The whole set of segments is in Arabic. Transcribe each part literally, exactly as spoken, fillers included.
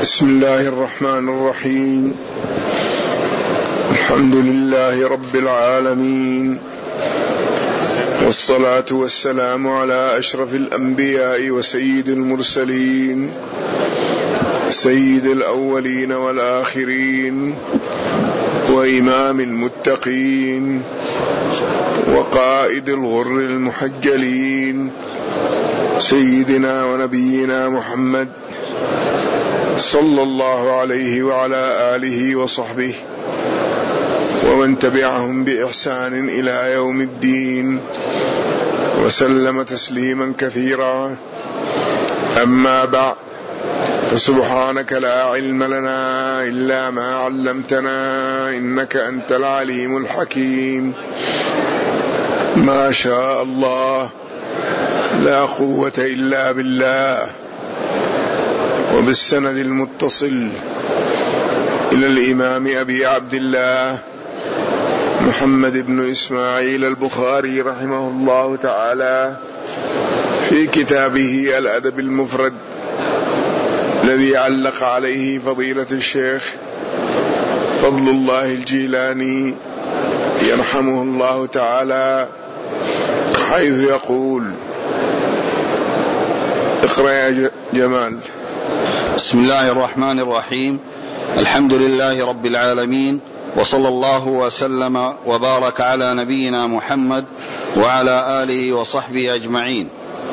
بسم الله الرحمن الرحيم. الحمد لله رب العالمين، والصلاة والسلام على أشرف الأنبياء وسيد المرسلين، سيد الأولين والآخرين، وإمام المتقين، وقائد الغر المحجلين، سيدنا ونبينا محمد صلى الله عليه وعلى آله وصحبه ومن تبعهم بإحسان إلى يوم الدين، وسلم تسليما كثيرا. أما بعد، فسبحانك لا علم لنا إلا ما علمتنا إنك أنت العليم الحكيم. ما شاء الله، لا قوة إلا بالله. وبالسند المتصل إلى الإمام أبي عبد الله محمد بن إسماعيل البخاري رحمه الله تعالى في كتابه الأدب المفرد، الذي علق عليه فضيلة الشيخ فضل الله الجيلاني يرحمه الله تعالى، حيث يقول: اقرأ يا جمال. بسم الله الرحمن الرحيم. الحمد لله رب العالمين، وصلى الله وسلم وبارك على نبينا محمد وعلى آله وصحبه أجمعين.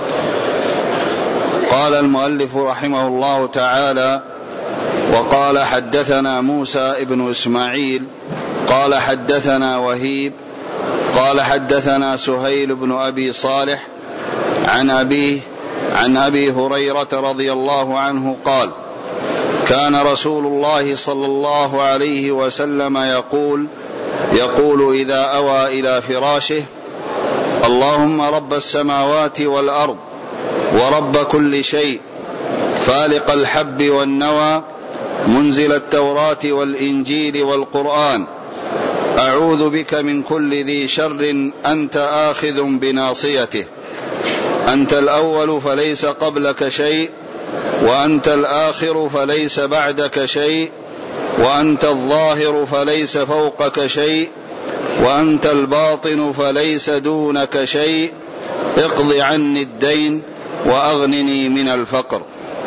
قال المؤلف رحمه الله تعالى: وقال حدثنا موسى ابن إسماعيل قال حدثنا وهيب قال حدثنا سهيل بن أبي صالح عن أبيه عن أبي هريرة رضي الله عنه قال: كان رسول الله صلى الله عليه وسلم يقول يقول إذا أوى إلى فراشه: اللهم رب السماوات والأرض ورب كل شيء، فالق الحب والنوى، منزل التوراة والإنجيل والقرآن، أعوذ بك من كل ذي شر أنت آخذ بناصيته، أنت الأول فليس قبلك شيء، وأنت الآخر فليس بعدك شيء، وأنت الظاهر فليس فوقك شيء، وأنت الباطن فليس دونك شيء، اقض عني الدين وأغنني من الفقر.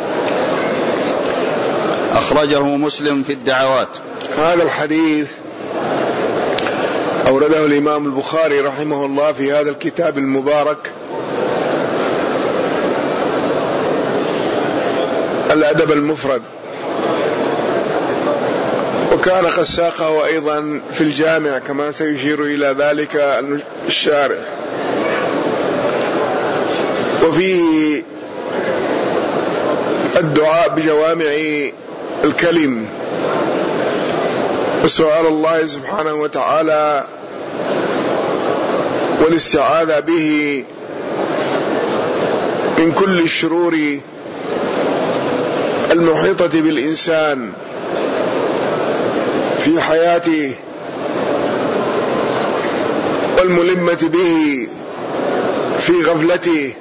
أخرجه مسلم في الدعوات. هذا الحديث أورده الإمام البخاري رحمه الله في هذا الكتاب المبارك الأدب المفرد، وكان قد ساقه أيضا في الجامع كما سيشير إلى ذلك الشارح. وفيه الدعاء بجوامع الكلم، وسؤال الله سبحانه وتعالى والاستعاذة به من كل الشرور المحيطة بالإنسان في حياته والملمة به في غفلته،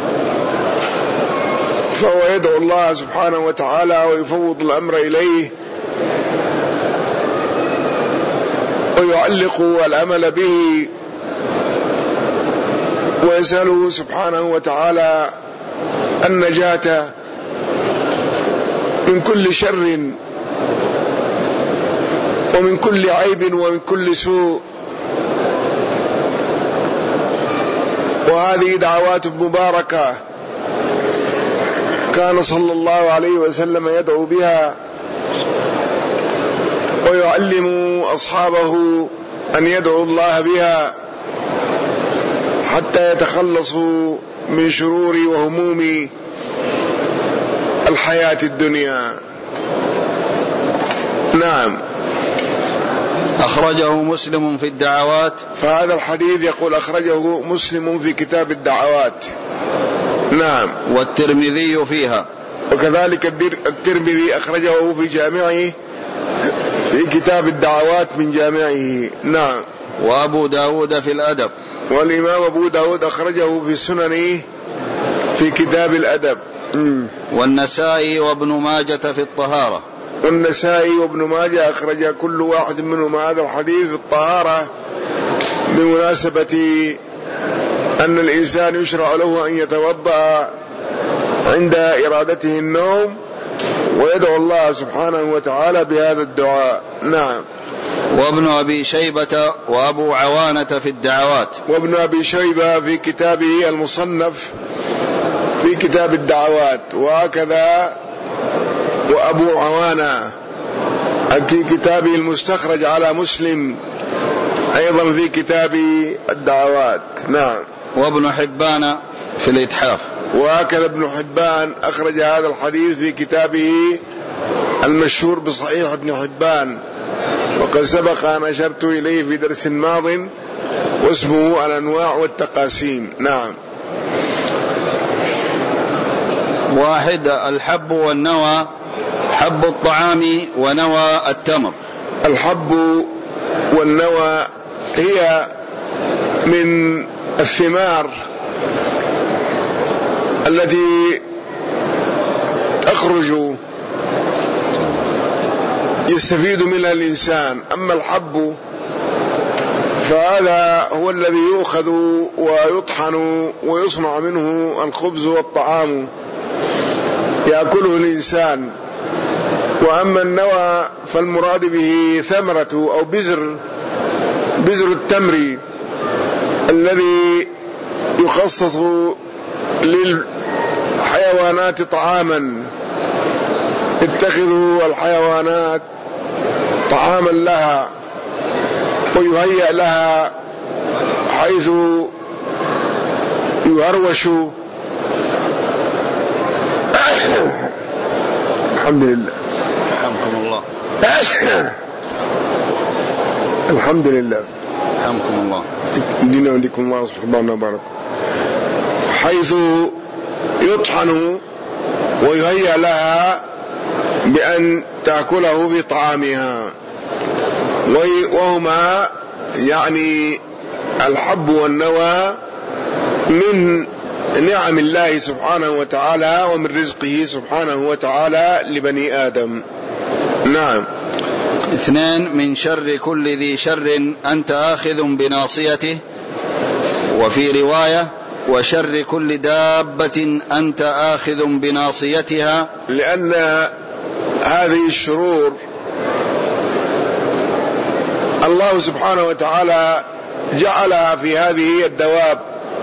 فهو يدعو الله سبحانه وتعالى ويفوض الأمر إليه ويعلق الأمل به، ويسأله سبحانه وتعالى النجاة من كل شر ومن كل عيب ومن كل سوء. وهذه دعوات مباركة كان صلى الله عليه وسلم يدعو بها ويعلم أصحابه أن يدعو الله بها حتى يتخلصوا من شرور وهموم الحياة الدنيا. نعم. أخرجه مسلم في الدعوات. فهذا الحديث يقول أخرجه مسلم في كتاب الدعوات. نعم. والترمذي فيها. وكذلك الترمذي أخرجه في جامعه في كتاب الدعوات من جامعه. نعم. وأبو داود في الأدب. والإمام أبو داود أخرجه في سننه في كتاب الأدب. مم. والنسائي وابن ماجة في الطهارة. والنسائي وابن ماجة أخرج كل واحد منهم هذا الحديث في الطهارة بمناسبة أن الإنسان يشرع له أن يتوضأ عند إرادته النوم ويدعو الله سبحانه وتعالى بهذا الدعاء. نعم. وابن أبي شيبة وأبو عوانة في الدعوات. وابن أبي شيبة في كتابه المصنف في كتاب الدعوات، وهكذا وأبو عوانة في كتابه المستخرج على مسلم أيضا في كتاب الدعوات. نعم. وابن حبان في الإتحاف. وهكذا ابن حبان أخرج هذا الحديث في كتابه المشهور بصحيح ابن حبان، وقد سبق أن أشرت إليه في درس ماض، واسمه الأنواع والتقاسيم. نعم. واحد. الحب والنوى. حب الطعام ونوى التمر. الحب والنوى هي من الثمار التي تخرج يستفيد منها الإنسان. أما الحب فهذا هو الذي يؤخذ ويطحن ويصنع منه الخبز والطعام يأكله الإنسان. وأما النوى فالمراد به ثمرة أو بذر بذر التمر الذي يخصص للحيوانات طعاما. اتخذوا الحيوانات طعاما لها ويهيأ لها حيث يهروش. الحمد لله. رحمكم الله. الحمد لله. رحمكم الله. دينا وديكم الله سبحانه وبارك. حيث يطحن ويهيأ لها بأن تأكله في طعامها، وهما يعني الحب والنوى من نعم الله سبحانه وتعالى ومن رزقه سبحانه وتعالى لبني آدم. نعم. اثنان. من شر كل ذي شر أنت آخذ بناصيته. وفي رواية وشر كل دابة أنت آخذ بناصيتها. لأن هذه الشرور الله سبحانه وتعالى جعلها في هذه الدواب،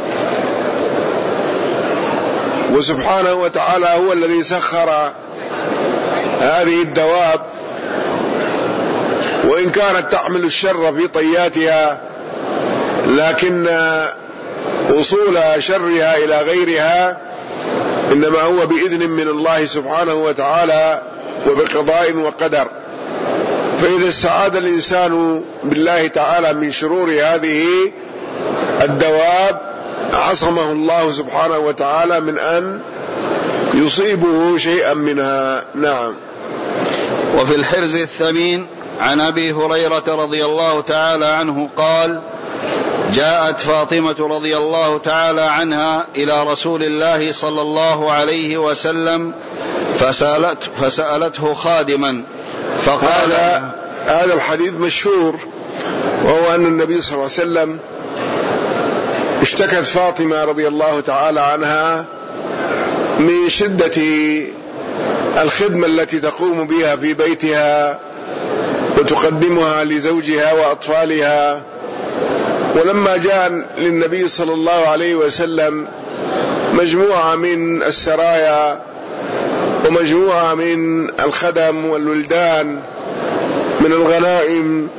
وسبحانه وتعالى هو الذي سخر هذه الدواب، وإن كانت تحمل الشر في طياتها لكن وصول شرها إلى غيرها إنما هو بإذن من الله سبحانه وتعالى وبقضاء وقدر. فإذا استعاذ الإنسان بالله تعالى من شرور هذه الدواب عصمه الله سبحانه وتعالى من أن يصيبه شيئا منها. نعم. وفي الحرز الثمين عن أبي هريرة رضي الله تعالى عنه قال: جاءت فاطمة رضي الله تعالى عنها إلى رسول الله صلى الله عليه وسلم فسألت فسألته خادما فقال. هذا, هذا الحديث مشهور، وهو أن النبي صلى الله عليه وسلم اشتكت فاطمة رضي الله تعالى عنها من شدة الخدمة التي تقوم بها في بيتها وتقدمها لزوجها وأطفالها. ولما جاء للنبي صلى الله عليه وسلم مجموعة من السرايا ومجموعة من الخدم والولدان من الغنائم،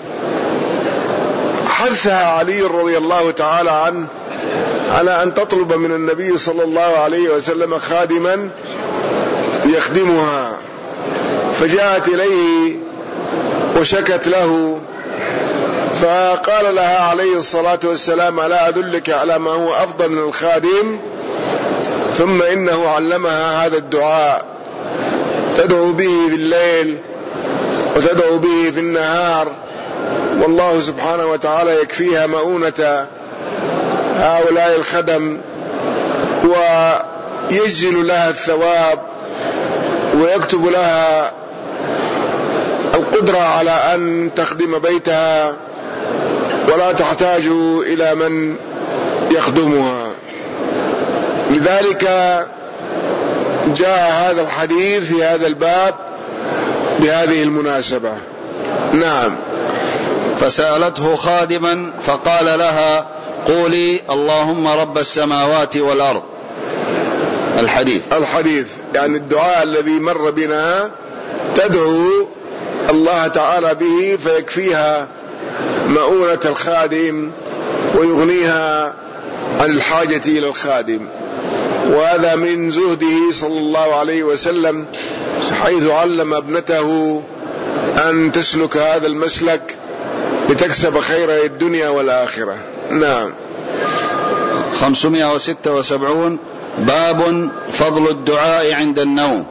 حثها علي رضي الله تعالى عنه على أن تطلب من النبي صلى الله عليه وسلم خادما يخدمها، فجاءت إليه وشكت له، فقال لها عليه الصلاة والسلام: ألا أدلك على ما هو أفضل من الخادم؟ ثم إنه علمها هذا الدعاء تدعو به في الليل وتدعو به في النهار، والله سبحانه وتعالى يكفيها مؤونة هؤلاء الخدم يجزل لها الثواب ويكتب لها القدرة على أن تخدم بيتها ولا تحتاج إلى من يخدمها. لذلك جاء هذا الحديث في هذا الباب بهذه المناسبة. نعم. فسألته خادما فقال لها قولي اللهم رب السماوات والأرض. الحديث الحديث يعني الدعاء الذي مر بنا تدعو الله تعالى به فيكفيها مؤونة الخادم ويغنيها عن الحاجة إلى الخادم. وهذا من زهده صلى الله عليه وسلم حيث علم ابنته أن تسلك هذا المسلك لتكسب خير الدنيا والآخرة. نعم. خمسمائة وستة وسبعون باب فضل الدعاء عند النوم.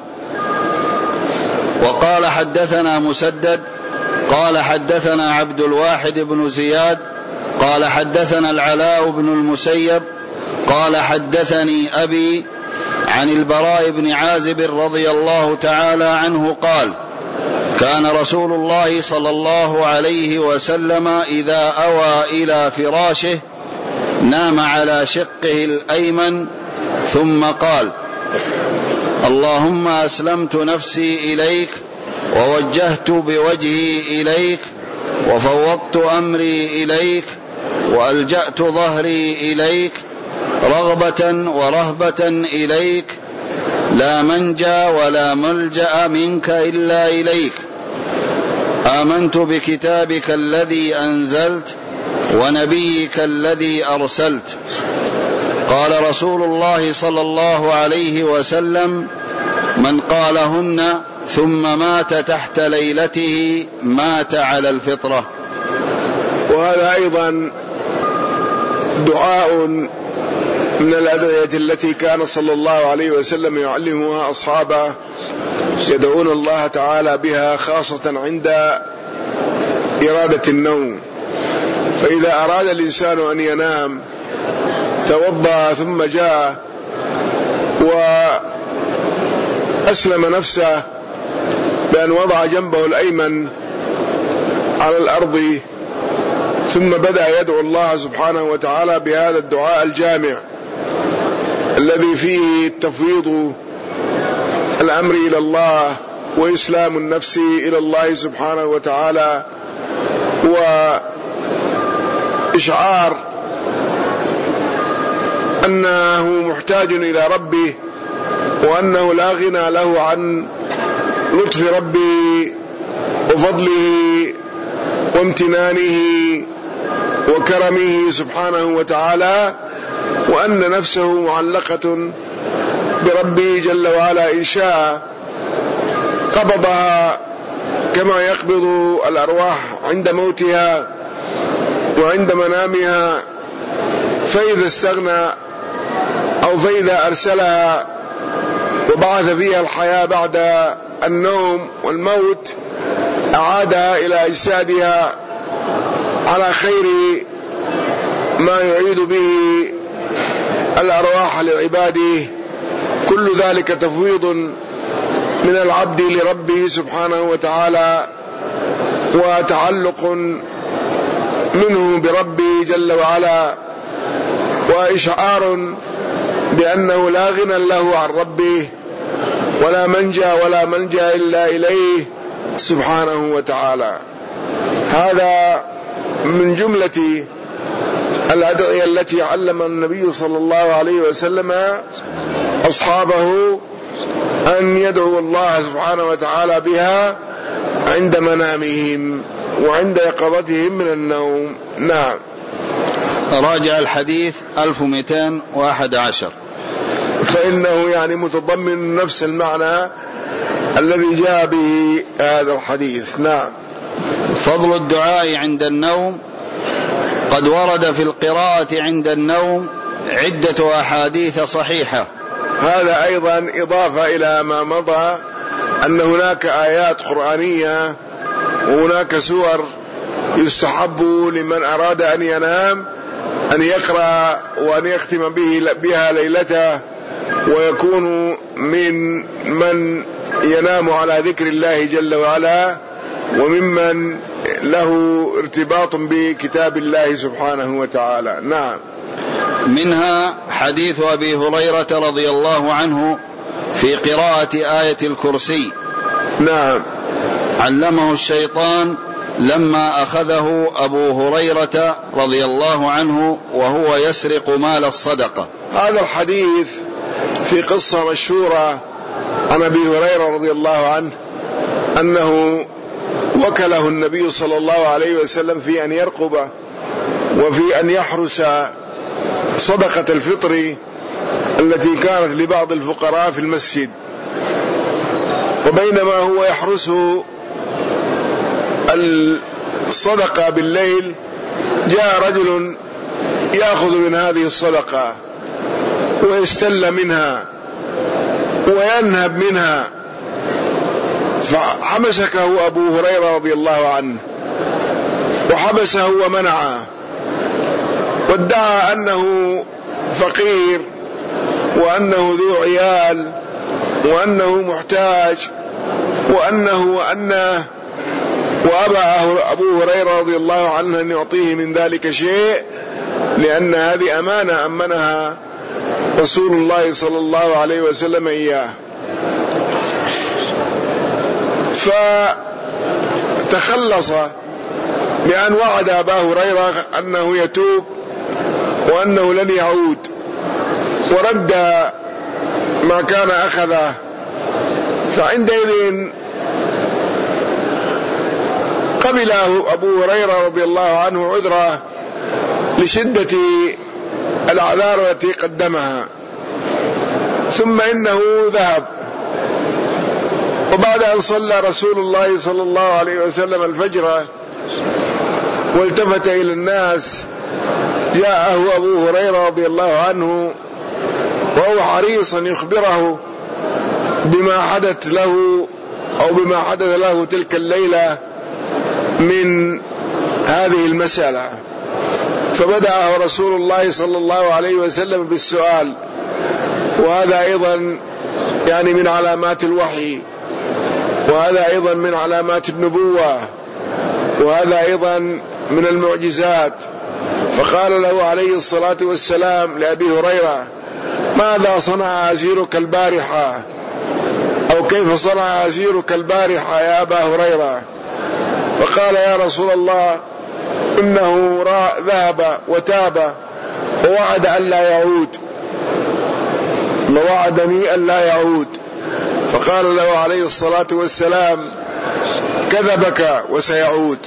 وقال حدثنا مسدد قال حدثنا عبد الواحد بن زياد قال حدثنا العلاء بن المسيب قال حدثني أبي عن البراء بن عازب رضي الله تعالى عنه قال كان رسول الله صلى الله عليه وسلم إذا أوى إلى فراشه نام على شقه الأيمن ثم قال اللهم أسلمت نفسي إليك ووجهت بوجهي إليك وفوضت أمري إليك وألجأت ظهري إليك رغبة ورهبة إليك لا منجى ولا ملجأ منك إلا إليك آمنت بكتابك الذي أنزلت ونبيك الذي أرسلت. قال رسول الله صلى الله عليه وسلم من قالهن ثم مات تحت ليلته مات على الفطرة. وهذا أيضا دعاء من الأدعية التي كان صلى الله عليه وسلم يعلمها أصحابه يدعون الله تعالى بها خاصة عند إرادة النوم. فإذا أراد الإنسان أن ينام توضأ ثم جاء وأسلم نفسه بأن وضع جنبه الأيمن على الأرض ثم بدأ يدعو الله سبحانه وتعالى بهذا الدعاء الجامع الذي فيه تفويض الأمر إلى الله وإسلام النفس إلى الله سبحانه وتعالى وإشعار أنه محتاج إلى ربه وأنه لا غنى له عن لطف ربه وفضله وامتنانه وكرمه سبحانه وتعالى وأن نفسه معلقة بربه جل وعلا إن شاء قبضها كما يقبض الأرواح عند موتها وعند منامها. فإذا استغنى أو فإذا أرسلها وبعث فيها الحياة بعد النوم والموت أعادها إلى أجسادها على خير ما يعيد به الأرواح لعباده. كل ذلك تفويض من العبد لربه سبحانه وتعالى وتعلق منه بربه جل وعلا وإشعار بأنه لا غنى له عن ربه ولا منجى ولا ملجأ إلا إليه سبحانه وتعالى. هذا من جملة الأدعية التي علم النبي صلى الله عليه وسلم أصحابه أن يدعوا الله سبحانه وتعالى بها عند منامهم وعند يقظتهم من النوم. نعم. راجع الحديث ألف ومئتين وأحد عشر فإنه يعني متضمن نفس المعنى الذي جاء به هذا الحديث. نعم. فضل الدعاء عند النوم. قد ورد في القراءة عند النوم عدة أحاديث صحيحة. هذا أيضا إضافة إلى ما مضى أن هناك آيات قرآنية وهناك سور يستحب لمن أراد أن ينام أن يقرأ وأن يختم به بها ليلته ويكون من من ينام على ذكر الله جل وعلا، وممن له ارتباط بكتاب الله سبحانه وتعالى. نعم. منها حديث أبي هريرة رضي الله عنه في قراءة آية الكرسي. نعم. علمه الشيطان لما أخذه أبو هريرة رضي الله عنه وهو يسرق مال الصدقة. هذا الحديث في قصة مشهورة عن أبي هريرة رضي الله عنه أنه وكله النبي صلى الله عليه وسلم في أن يرقب وفي أن يحرس صدقة الفطر التي كانت لبعض الفقراء في المسجد. وبينما هو يحرسه الصدقة بالليل، جاء رجل يأخذ من هذه الصدقة ويستل منها وينهب منها، فحبسه أبو هريرة رضي الله عنه وحبسه ومنعه، وادعى أنه فقير وأنه ذو عيال وأنه محتاج وأنه وأنه وأبى أبو هريرة رضي الله عنه أن يعطيه من ذلك شيء، لأن هذه أمانة أمنها رسول الله صلى الله عليه وسلم إياه. فتخلص بأن وعد أبا هريرة أنه يتوب وأنه لن يعود، ورد ما كان أخذه. فعندئذ قبل أبو هريرة رضي الله عنه عذره لشدة الأعذار التي قدمها، ثم إنه ذهب. وبعد أن صلى رسول الله صلى الله عليه وسلم الفجر والتفت إلى الناس، جاءه أبو هريرة رضي الله عنه وهو حريص يخبره بما حدث له أو بما حدث له تلك الليلة من هذه المسألة. فبدأ رسول الله صلى الله عليه وسلم بالسؤال، وهذا أيضا يعني من علامات الوحي، وهذا أيضا من علامات النبوة، وهذا أيضا من المعجزات. فقال له عليه الصلاة والسلام لأبي هريرة: ماذا صنع أسيرك البارحة؟ أو كيف صنع أسيرك البارحة يا أبا هريرة؟ فقال: يا رسول الله، إنه ذهب وتاب ووعد أن لا يعود، ووعدني أن لا يعود. فقال له عليه الصلاة والسلام: كذبك وسيعود.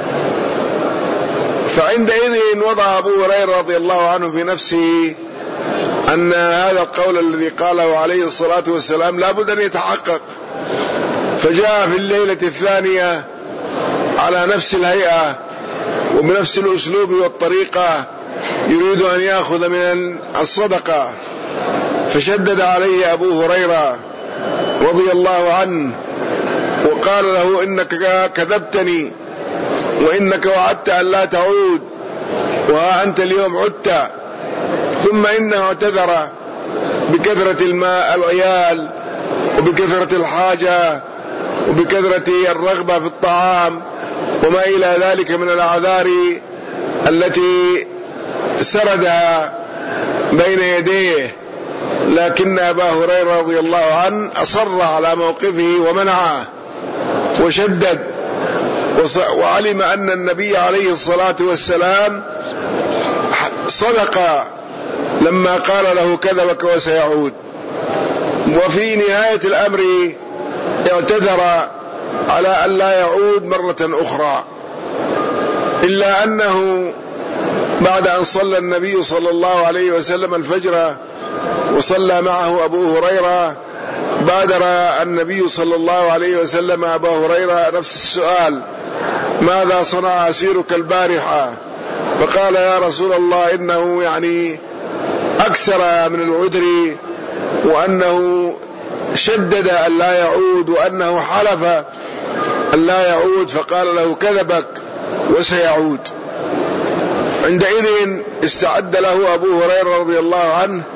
فعندئذ وضع أبو هريرة رضي الله عنه في نفسه أن هذا القول الذي قاله عليه الصلاة والسلام لا بد أن يتحقق. فجاء في الليلة الثانية على نفس الهيئة وبنفس الأسلوب والطريقة يريد أن يأخذ من الصدقة، فشدد عليه أبو هريرة رضي الله عنه وقال له: إنك كذبتني، وإنك وعدت أن لا تعود، وها أنت اليوم عدت. ثم إنه اعتذر بكثرة الماء العيال وبكثرة الحاجة وبكثرة الرغبة في الطعام وما إلى ذلك من الأعذار التي سردها بين يديه. لكن أبا هريرة رضي الله عنه أصر على موقفه ومنعه وشدد، وعلم أن النبي عليه الصلاة والسلام صدق لما قال له: كذبك وسيعود. وفي نهاية الأمر اعتذر على أن لا يعود مرة أخرى، إلا أنه بعد أن صلى النبي صلى الله عليه وسلم الفجر وصلى معه أبو هريرة، بادر النبي صلى الله عليه وسلم أبا هريرة نفس السؤال: ماذا صنع أسيرك البارحة؟ فقال: يا رسول الله، إنه يعني أكثر من العذر، وأنه شدد أن لا يعود، وأنه حلف أن لا يعود. فقال له: كذبك وسيعود. عندئذ استعد له أبو هريرة رضي الله عنه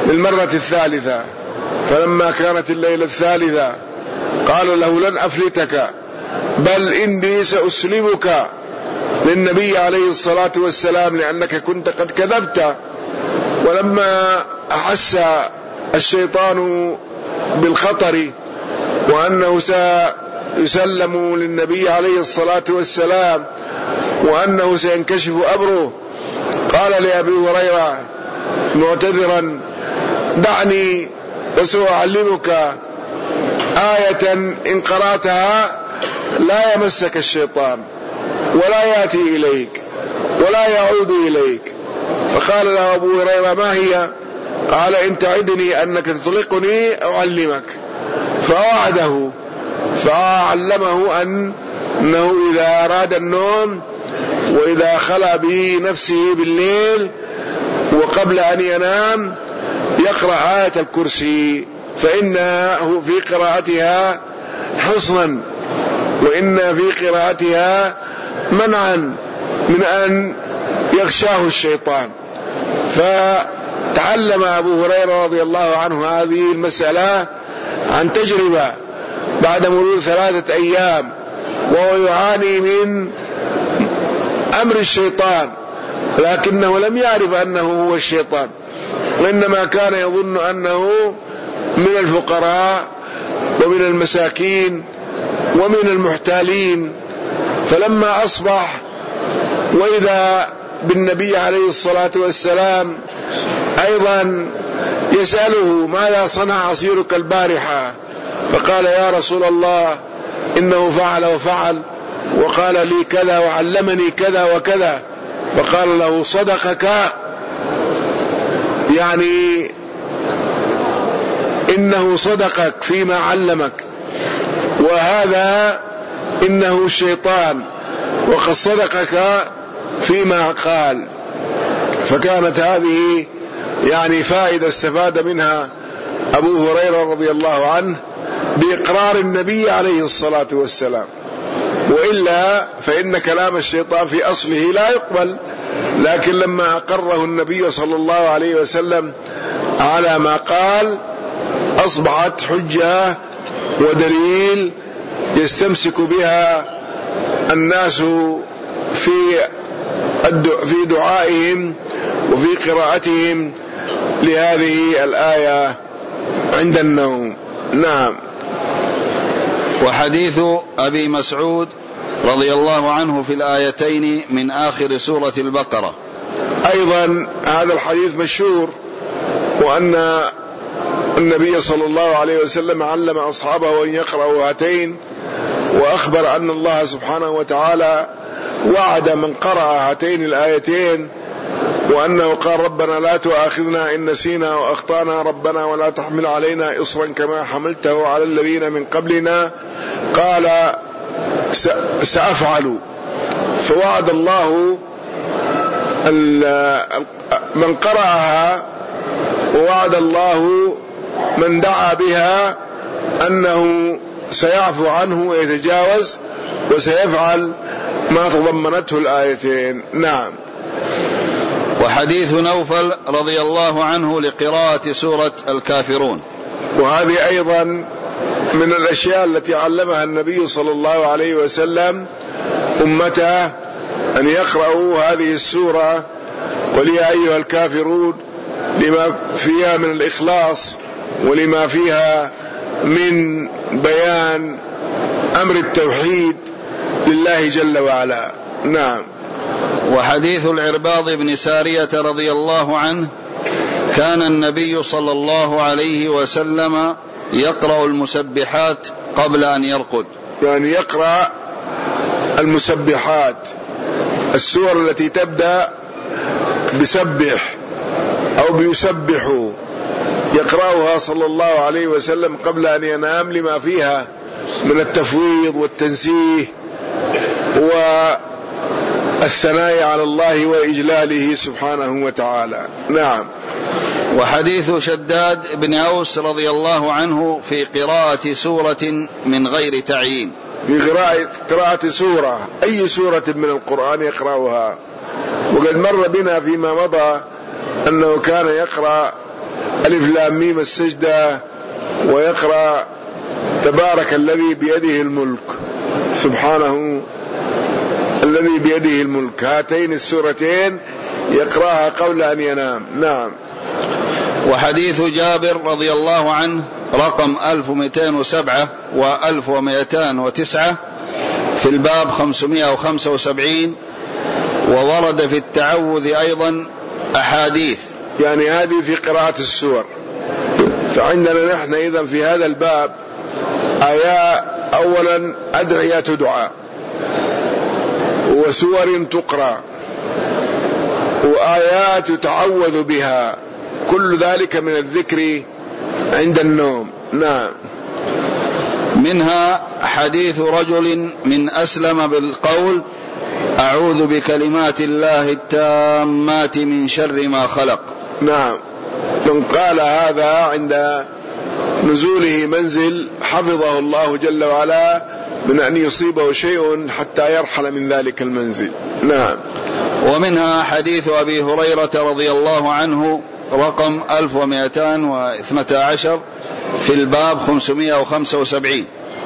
للمرة الثالثة. فلما كانت الليلة الثالثة قال له: لن أفلتك، بل إني سأسلمك للنبي عليه الصلاة والسلام لأنك كنت قد كذبت. ولما أحس الشيطان بالخطر وأنه سيسلم للنبي عليه الصلاة والسلام وأنه سينكشف أمره، قال لأبي هريرة معتذرا: دعني وسأعلمك آية إن قرأتها لا يمسك الشيطان ولا يأتي إليك ولا يعود إليك. فقال له أبو هريرة: ما هي؟ قال: إن تعدني أنك تطلقني أعلمك. فوعده، فعلمه أنه إذا أراد النوم وإذا خلى بنفسه بالليل وقبل أن ينام يقرأ آية الكرسي، فإنه في قراءتها حصنا وإن في قراءتها منعا من أن يغشاه الشيطان. فتعلم أبو هريرة رضي الله عنه هذه المسألة عن تجربة بعد مرور ثلاثة أيام وهو يعاني من أمر الشيطان، لكنه لم يعرف أنه هو الشيطان، وإنما كان يظن أنه من الفقراء ومن المساكين ومن المحتالين. فلما أصبح وإذا بالنبي عليه الصلاة والسلام أيضا يسأله: ماذا صنع عصيرك البارحة؟ فقال: يا رسول الله إنه فعل وفعل وقال لي كذا وعلمني كذا وكذا. فقال له: صدقك، يعني إنه صدقك فيما علمك، وهذا إنه الشيطان وقد صدقك فيما قال. فكانت هذه يعني فائدة استفاد منها أبو هريرة رضي الله عنه بإقرار النبي عليه الصلاة والسلام، وإلا فإن كلام الشيطان في أصله لا يقبل. لكن لما أقره النبي صلى الله عليه وسلم على ما قال أصبحت حجة ودليل يستمسك بها الناس في في دعائهم وفي قراءتهم لهذه الآية عند النوم. نعم. وحديث أبي مسعود رضي الله عنه في الآيتين من آخر سورة البقرة أيضا هذا الحديث مشهور، وأن النبي صلى الله عليه وسلم علم أصحابه أن يقرأوا هاتين، وأخبر أن الله سبحانه وتعالى وعد من قرأ هاتين الآيتين وأنه قال: ربنا لا تؤاخذنا إن نسينا وأخطأنا، ربنا ولا تحمل علينا إصرا كما حملته على الذين من قبلنا، قال: سأفعل. فوعد الله من قرأها ووعد الله من دعا بها أنه سيعفو عنه ويتجاوز وسيفعل ما تضمنته الآيتين. نعم. وحديث نوفل رضي الله عنه لقراءة سورة الكافرون، وهذه أيضا من الأشياء التي علمها النبي صلى الله عليه وسلم أمته أن يقرأوا هذه السورة: قل يا أيها الكافرون، لما فيها من الإخلاص ولما فيها من بيان أمر التوحيد لله جل وعلا. نعم. وحديث العرباض بن سارية رضي الله عنه: كان النبي صلى الله عليه وسلم يقرأ المسبحات قبل أن يرقد، يعني يقرأ المسبحات، السور التي تبدأ بسبح أو بيسبح، يقرأها صلى الله عليه وسلم قبل أن ينام لما فيها من التفويض والتنزيه والثناء على الله وإجلاله سبحانه وتعالى. نعم. وحديث شداد بن أوس رضي الله عنه في قراءة سورة من غير تعيين، في قراءة, قراءة سورة، أي سورة من القرآن يقرأها. وقد مر بنا فيما مضى أنه كان يقرأ ألف لام ميم السجدة، ويقرأ تبارك الذي بيده الملك، سبحانه الذي بيده الملك. هاتين السورتين يقرأها قبل أن ينام. نعم. وحديث جابر رضي الله عنه رقم ألف ومئتين وسبعة وألف ومئتين وتسعة في الباب خمسمائة وخمسة وسبعين. وورد في التعوذ أيضا أحاديث، يعني هذه في قراءة السور. فعندنا نحن إذن في هذا الباب آيات، أولا أدعية دعاء، وسور تقرأ، وآيات يتعوذ بها، كل ذلك من الذكر عند النوم. نعم. منها حديث رجل من أسلم بالقول أعوذ بكلمات الله التامات من شر ما خلق. نعم. من قال هذا عند نزوله منزل حفظه الله جل وعلا من أن يصيبه شيء حتى يرحل من ذلك المنزل. نعم. ومنها حديث أبي هريرة رضي الله عنه رقم ألف ومئتين واثني عشر في الباب خمسمائة وخمسة وسبعين.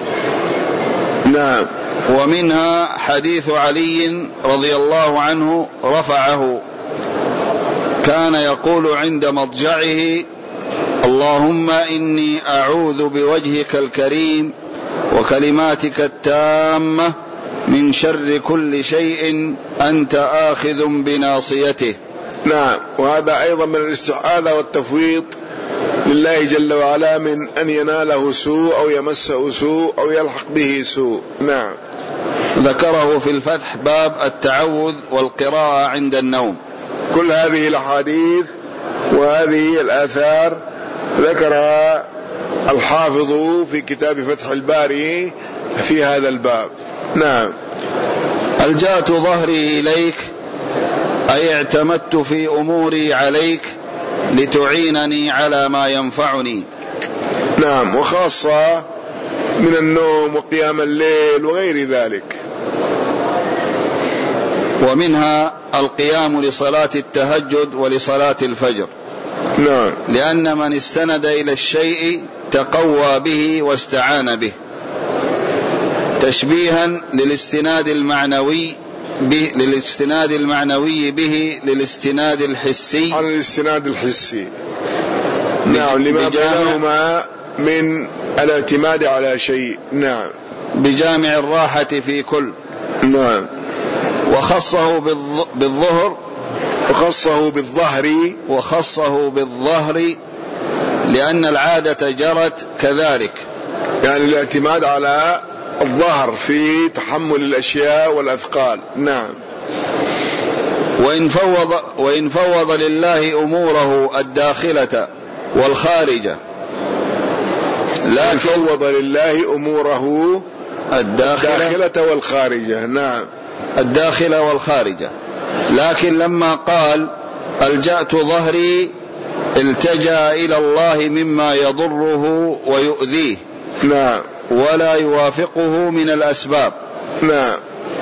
نعم. ومنها حديث علي رضي الله عنه رفعه، كان يقول عند مضجعه اللهم إني أعوذ بوجهك الكريم وكلماتك التامة من شر كل شيء أنت آخذ بناصيته. نعم. وهذا أيضا من الاستعاذة والتفويض لله جل وعلا من أن يناله سوء أو يمسه سوء أو يلحق به سوء. نعم. ذكره في الفتح باب التعوذ والقراءة عند النوم. كل هذه الأحاديث وهذه الآثار ذكرها الحافظ في كتاب فتح الباري في هذا الباب. نعم. ألجأت ظهري إليك أي اعتمدت في أموري عليك لتعينني على ما ينفعني. نعم. وخاصة من النوم وقيام الليل وغير ذلك. ومنها القيام لصلاة التهجد ولصلاة الفجر. نعم. لأن من استند إلى الشيء تقوى به واستعان به، تشبيها للاستناد المعنوي به للاستناد المعنوي به للاستناد الحسي على الاستناد الحسي. نعم. لما بينهما من الاعتماد على شيء. نعم. بجامع الراحة في كل. نعم. وخصه بالظهر وخصه بالظهر وخصه بالظهر لأن العادة جرت كذلك، يعني الاعتماد على الظهر في تحمل الأشياء والأثقال. نعم. وإن فوض, وإن فوض لله أموره الداخلة والخارجة، لكن فوض لله أموره الداخلة, الداخلة والخارجة. نعم. الداخلة والخارجة، لكن لما قال ألجأت ظهري التجأ إلى الله مما يضره ويؤذيه. نعم. ولا يوافقه من الأسباب. نعم.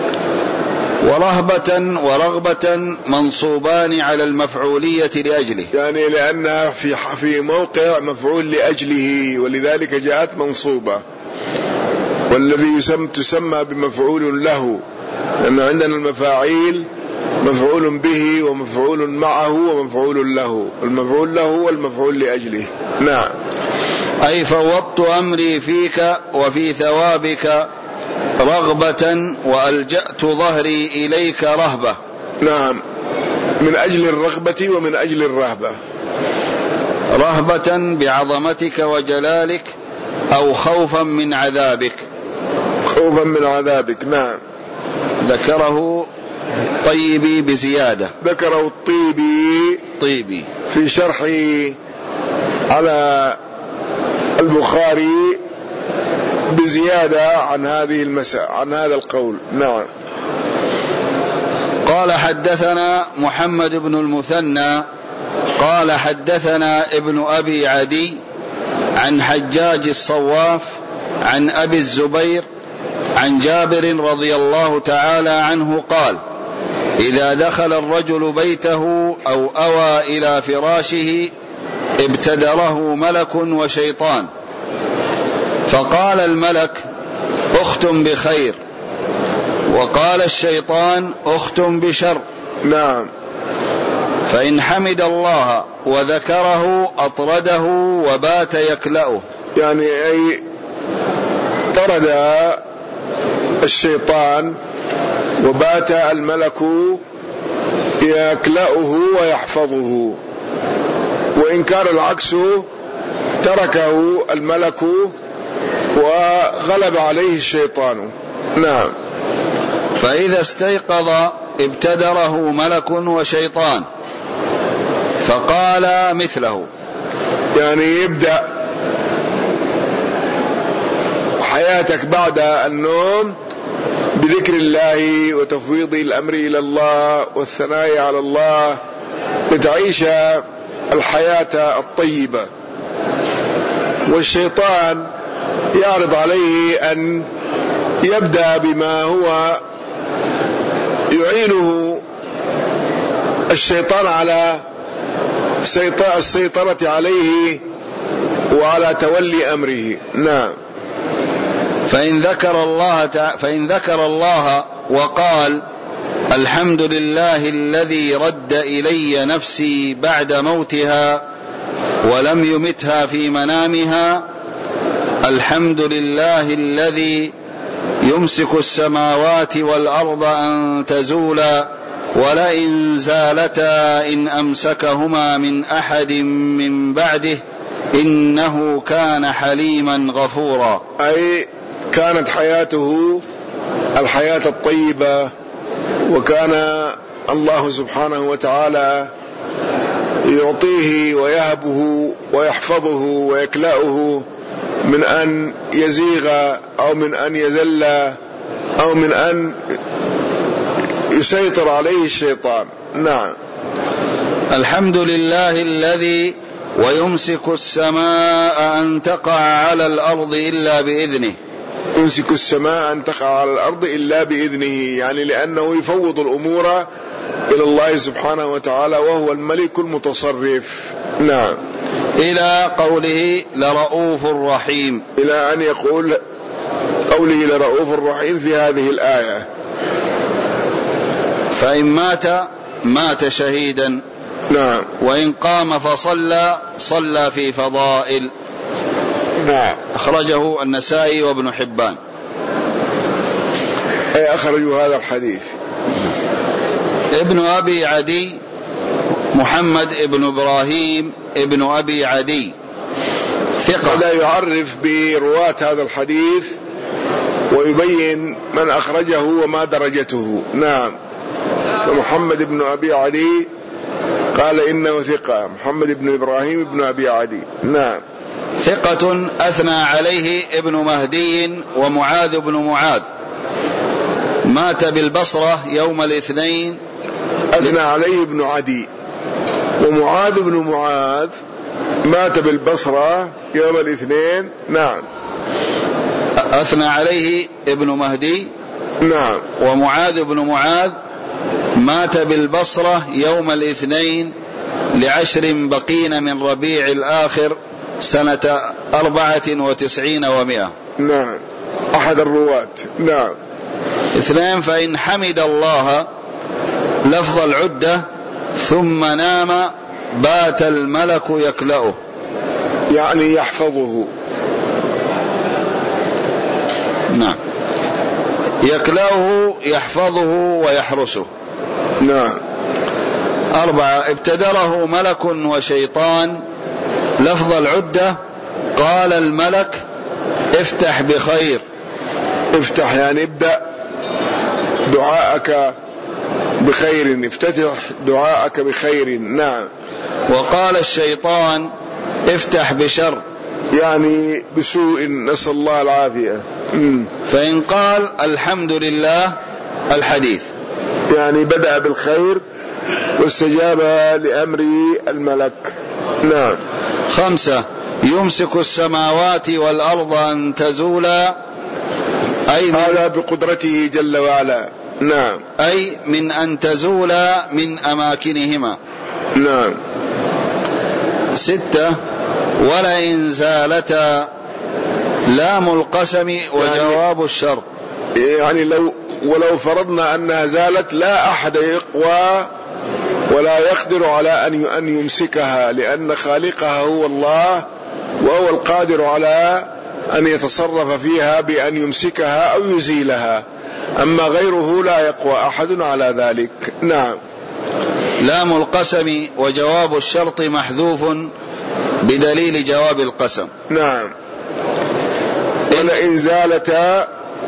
ورهبة ورغبة منصوبان على المفعولية لأجله، يعني لأنها في في موقع مفعول لأجله، ولذلك جاءت منصوبة. والذي يسمى تسمى بمفعول له، لأن عندنا المفاعيل مفعول به ومفعول معه ومفعول له، المفعول له والمفعول لأجله. نعم. أي فوضت أمري فيك وفي ثوابك رغبة وألجأت ظهري إليك رهبة. نعم. من أجل الرغبة ومن أجل الرهبة. رهبة بعظمتك وجلالك أو خوفا من عذابك. خوفا من عذابك. نعم. ذكره طيبي بزيادة. ذكره الطيبي طيبي في شرحه على البخاري بزيادة عن هذه المساء عن هذا القول. نعم. قال حدثنا محمد بن المثنى قال حدثنا ابن أبي عدي عن حجاج الصواف عن أبي الزبير عن جابر رضي الله تعالى عنه قال إذا دخل الرجل بيته أو أوى إلى فراشه ابتدره ملك وشيطان، فقال الملك اختم بخير، وقال الشيطان اختم بشر. نعم. فإن حمد الله وذكره أطرده وبات يكلأه، يعني أي طرد الشيطان وبات الملك يكلأه ويحفظه، وإن كان العكس تركه الملك وغلب عليه الشيطان. نعم. فإذا استيقظ ابتدره ملك وشيطان فقال مثله، يعني يبدأ حياتك بعد النوم بذكر الله وتفويض الأمر إلى الله والثناء على الله لتعيش الحياة الطيبة، والشيطان يعرض عليه أن يبدأ بما هو يعينه الشيطان على السيطرة عليه وعلى تولي أمره. نعم. فإن ذكر الله فإن ذكر الله وقال الحمد لله الذي رد إلي نفسي بعد موتها ولم يمتها في منامها، الحمد لله الذي يمسك السماوات والأرض أن تزولا ولئن زالتا إن أمسكهما من أحد من بعده إنه كان حليما غفورا. أي كانت حياته الحياة الطيبة، وكان الله سبحانه وتعالى يعطيه ويهبه ويحفظه ويكلأه من أن يزيغ أو من أن يذل أو من أن يسيطر عليه الشيطان. نعم. الحمد لله الذي ويمسك السماء أن تقع على الأرض إلا بإذنه، يمسك السماء أن تقع على الأرض إلا بإذنه، يعني لأنه يفوض الأمور إلى الله سبحانه وتعالى وهو الملك المتصرف. نعم. إلى قوله لرؤوف رحيم، إلى أن يقول قوله لرؤوف رحيم في هذه الآية. فإن مات مات شهيدا. نعم. وإن قام فصلى صلى في فضائل. نعم. أخرجه النسائي وابن حبان. أي أخرجوا هذا الحديث. ابن أبي عدي محمد ابن إبراهيم ابن أبي عدي ثقة. لا يعرف برواة هذا الحديث ويبين من أخرجه وما درجته. نعم. محمد ابن أبي عدي قال إنه ثقة، محمد ابن إبراهيم ابن أبي عدي. نعم. ثقة أثنى عليه ابن مهدي ومعاذ بن معاذ، مات بالبصرة يوم الاثنين. أثنى عليه ابن عدي، ومعاذ بن معاذ مات بالبصرة يوم الاثنين. نعم. أثنى عليه ابن مهدي. نعم. ومعاذ بن معاذ مات بالبصرة يوم الاثنين لعشر بقين من ربيع الآخر سنة أربعة وتسعين ومئة. نعم. أحد الرواة. نعم. اثنين. فإن حمد الله لفظ العدة ثم نام بات الملك يكلأه، يعني يحفظه. نعم. يكلأه يحفظه ويحرسه. نعم. أربعة. ابتدره ملك وشيطان لفظ العدة قال الملك افتح بخير. افتح يعني ابدأ دعاءك بخير، افتتح دعاءك بخير. نعم. وقال الشيطان افتح بشر، يعني بسوء، نسأل الله العافية. م. فإن قال الحمد لله الحديث، يعني بدأ بالخير واستجاب لأمر الملك. نعم. خمسة. يمسك السماوات والأرض أن تزولا، أي هذا بقدرته جل وعلا. نعم. أي من أن تزولا من أماكنهما. نعم. ستة. ولئن زالتا لام القسم وجواب الشرط. يعني لو ولو فرضنا أنها زالت لا أحد يقوى ولا يقدر على أن أن يمسكها، لأن خالقها هو الله وهو القادر على أن يتصرف فيها بأن يمسكها أو يزيلها، أما غيره لا يقوى أحد على ذلك. نعم. لام القسم وجواب الشرط محذوف بدليل جواب القسم. نعم. ولئن زالتا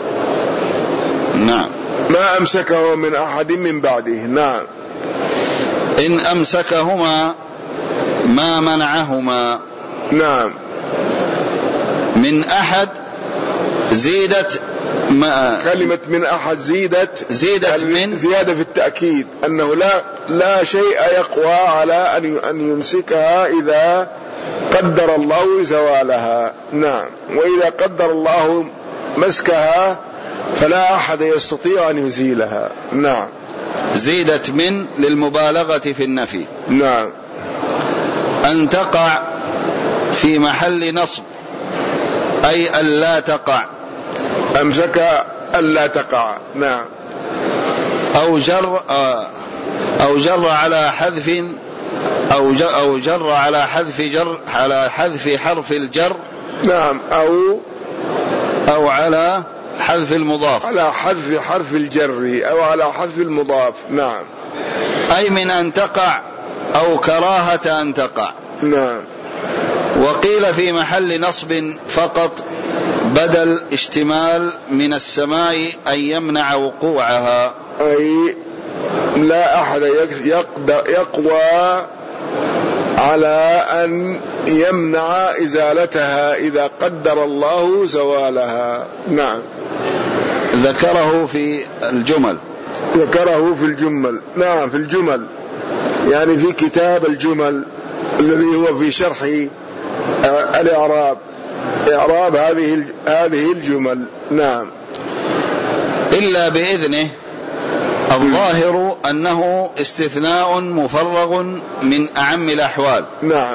نعم ما أمسكه من أحد من بعده. نعم. إن أمسكهما ما منعهما. نعم. من أحد زيدت ما كلمة من أحد زيدت زيدت من زيادة في التأكيد أنه لا لا شيء يقوى على أن أن يمسكها إذا قدر الله زوالها. نعم. وإذا قدر الله مسكها فلا أحد يستطيع أن يزيلها. نعم. زيدت من للمبالغة في النفي. نعم. أن تقع في محل نصب أي ألا تقع. أمسك ألا تقع. نعم. أو جر أو جر على حذف أو جر, أو جر على حذف جر على حذف حرف الجر. نعم. أو أو على حذف المضاف. على حذف حرف الجر أو على حذف المضاف. نعم. أي من أن تقع أو كراهة أن تقع. نعم. وقيل في محل نصب فقط بدل اشتمال من السماء أن يمنع وقوعها، أي لا أحد يقوى على أن يمنع إزالتها إذا قدر الله زوالها. نعم. ذكره في الجمل. ذكره في الجمل. نعم. في الجمل يعني في كتاب الجمل الذي هو في شرح الإعراب، إعراب هذه هذه الجمل. نعم. إلا بإذنه الظاهر أنه استثناء مفرغ من أعم الأحوال. نعم.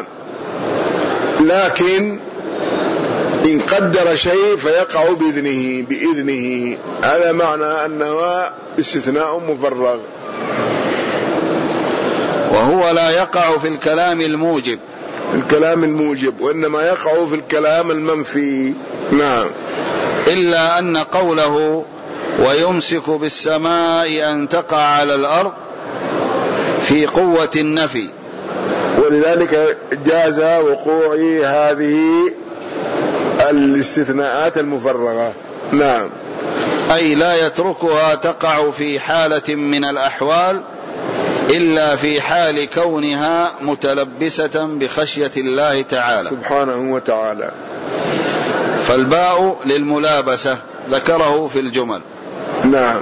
لكن إن قدر شيء فيقع بإذنه بإذنه هذا معنى أنه استثناء مفرغ. وهو لا يقع في الكلام الموجب الكلام الموجب وإنما يقع في الكلام المنفي. نعم. إلا أن قوله ويمسك بالسماء أن تقع على الأرض في قوة النفي، ولذلك جاز وقوع هذه الاستثناءات المفرغة. نعم. أي لا يتركها تقع في حالة من الأحوال إلا في حال كونها متلبسة بخشية الله تعالى سبحانه وتعالى. فالباء للملابسة ذكره في الجمل. نعم.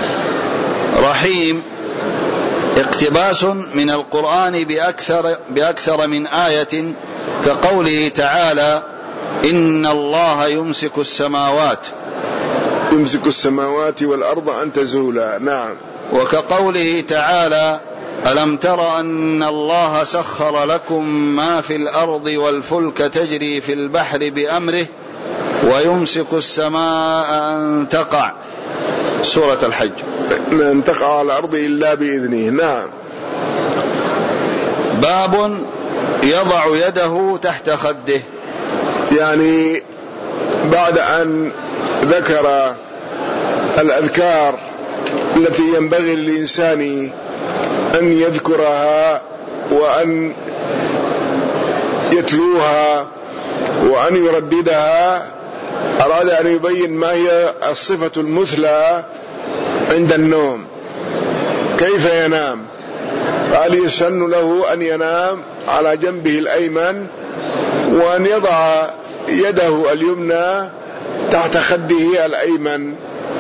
رحيم اقتباس من القرآن بأكثر, بأكثر من آية كقوله تعالى إن الله يمسك السماوات يمسك السماوات والأرض أن تزولا. نعم. وكقوله تعالى ألم تر أن الله سخر لكم ما في الأرض والفلك تجري في البحر بأمره ويمسك السماء أن تقع. سورة الحج. أن تقع على الأرض إلا بإذنه. نعم. باب يضع يده تحت خده. يعني بعد أن ذكر الأذكار التي ينبغي للإنسان أن يذكرها وأن يتلوها وأن يرددها، أراد أن يبين ما هي الصفة المثلى عند النوم، كيف ينام. قال يسن له أن ينام على جنبه الأيمن وأن يضع يده اليمنى تحت خده الأيمن،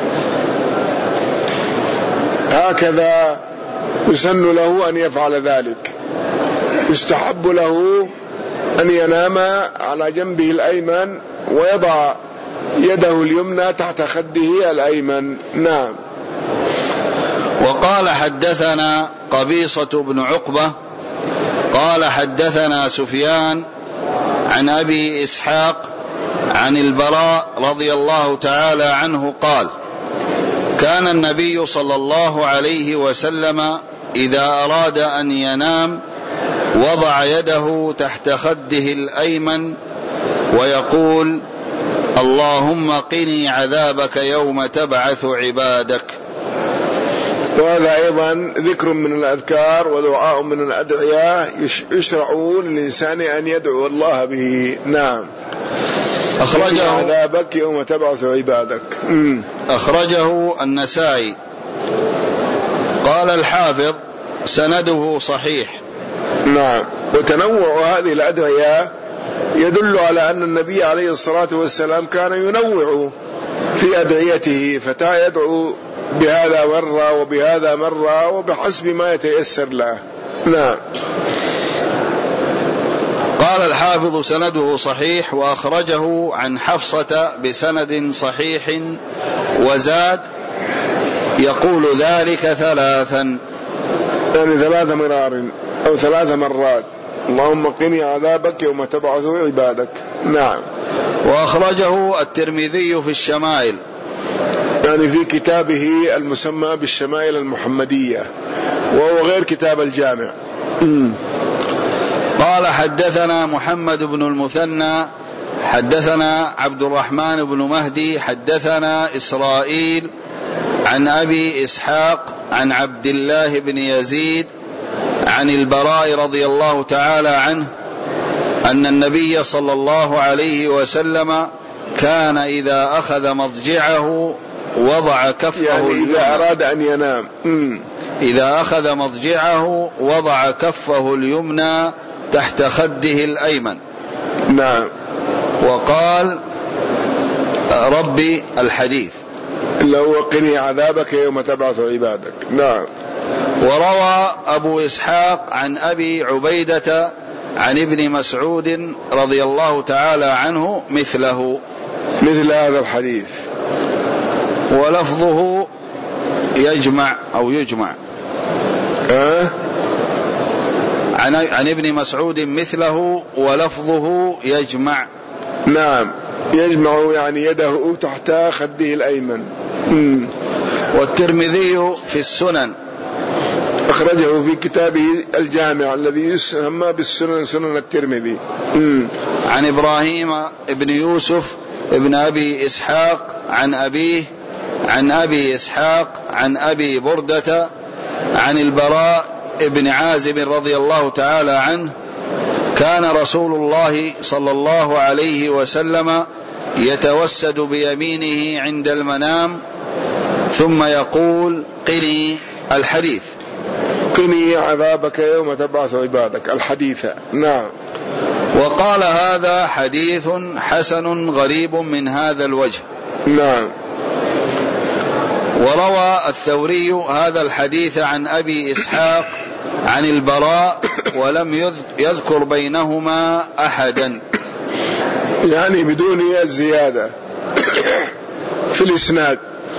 هكذا يسن له أن يفعل ذلك. يستحب له أن ينام على جنبه الأيمن ويضع يده اليمنى تحت خده الأيمن. نعم. وقال حدثنا قبيصة بن عقبة قال حدثنا سفيان عن أبي إسحاق عن البراء رضي الله تعالى عنه قال: كان النبي صلى الله عليه وسلم إذا أراد أن ينام وضع يده تحت خده الأيمن ويقول: اللهم قني عذابك يوم تبعث عبادك. وهذا أيضا ذكر من الأذكار ودعاء من الأدعية يشرع للإنسان أن يدعو الله به. نعم. أخرجه عذابك يوم تبعث عبادك. مم. أخرجه النسائي. قال الحافظ: سنده صحيح. نعم. وتنوع هذه الأدعية يدل على أن النبي عليه الصلاة والسلام كان ينوع في أدعيته، فتى يدعو بهذا مرة وبهذا مرة وبحسب ما يتيسر له. نعم. قال الحافظ: سنده صحيح. وأخرجه عن حفصة بسند صحيح وزاد: يقول ذلك ثلاثا، يعني ثلاث مرار أو ثلاث مرات: اللهم قني عذابك يوم تبعث عبادك. نعم. وأخرجه الترمذي في الشمائل، يعني في كتابه المسمى بالشمائل المحمدية، وهو غير كتاب الجامع. قال: حدثنا محمد بن المثنى حدثنا عبد الرحمن بن مهدي حدثنا إسرائيل عن أبي إسحاق عن عبد الله بن يزيد عن البراء رضي الله تعالى عنه أن النبي صلى الله عليه وسلم كان إذا أخذ مضجعه وضع كفه يعني إذا أراد أن ينام م. إذا أخذ مضجعه وضع كفه اليمنى تحت خده الأيمن. نعم. وقال: ربي الحديث، اللي هو قني عذابك يوم تبعث عبادك. نعم. وروى أبو إسحاق عن أبي عبيدة عن ابن مسعود رضي الله تعالى عنه مثله مثل هذا الحديث، ولفظه يجمع أو يجمع أه؟ عن, عن ابن مسعود مثله ولفظه يجمع. نعم، يجمع يعني يده تحت خده الأيمن. م. والترمذي في السنن أخرجه في كتابه الجامع الذي يسمى بالسنن، سنن الترمذي. م. عن إبراهيم ابن يوسف ابن أبي إسحاق عن أبيه عن أبي إسحاق عن أبي بردة عن البراء ابن عازب رضي الله تعالى عنه: كان رسول الله صلى الله عليه وسلم يتوسد بيمينه عند المنام ثم يقول: قني الحديث. قني عذابك يوم تبعث عبادك الحديث. نعم. وقال: هذا حديث حسن غريب من هذا الوجه. نعم. وروى الثوري هذا الحديث عن أبي إسحاق عن البراء ولم يذكر بينهما أحدا، يعني بدون الزيادة في الإسناد.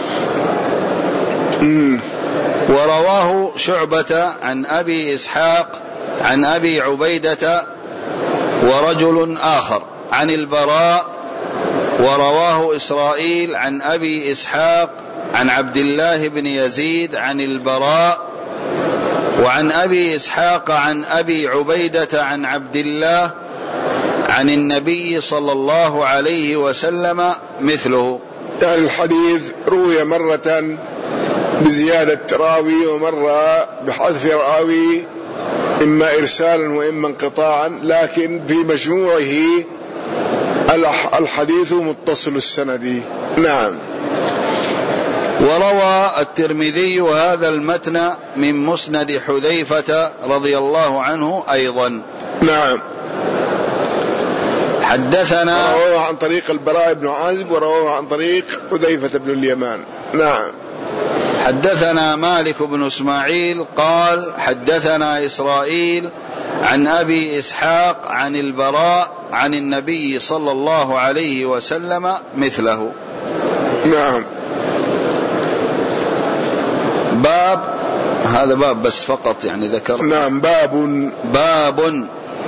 ورواه شعبة عن أبي إسحاق عن أبي عبيدة ورجل آخر عن البراء، ورواه إسرائيل عن أبي إسحاق عن عبد الله بن يزيد عن البراء، وعن أبي إسحاق عن أبي عبيدة عن عبد الله عن النبي صلى الله عليه وسلم مثله. الحديث روي مرة بزيادة راوي ومرة بحذف راوي، إما إرسالا وإما انقطاعا، لكن في مجموعه الحديث متصل السند. نعم. وروى الترمذي هذا المتن من مسند حذيفة رضي الله عنه أيضا. نعم. حدثنا، ورواه عن طريق البراء بن عازب ورواه عن طريق حذيفة بن اليمان. نعم. حدثنا مالك بن إسماعيل قال: حدثنا إسرائيل عن أبي إسحاق عن البراء عن النبي صلى الله عليه وسلم مثله. نعم. باب هذا باب بس فقط يعني ذكر. نعم باب. باب.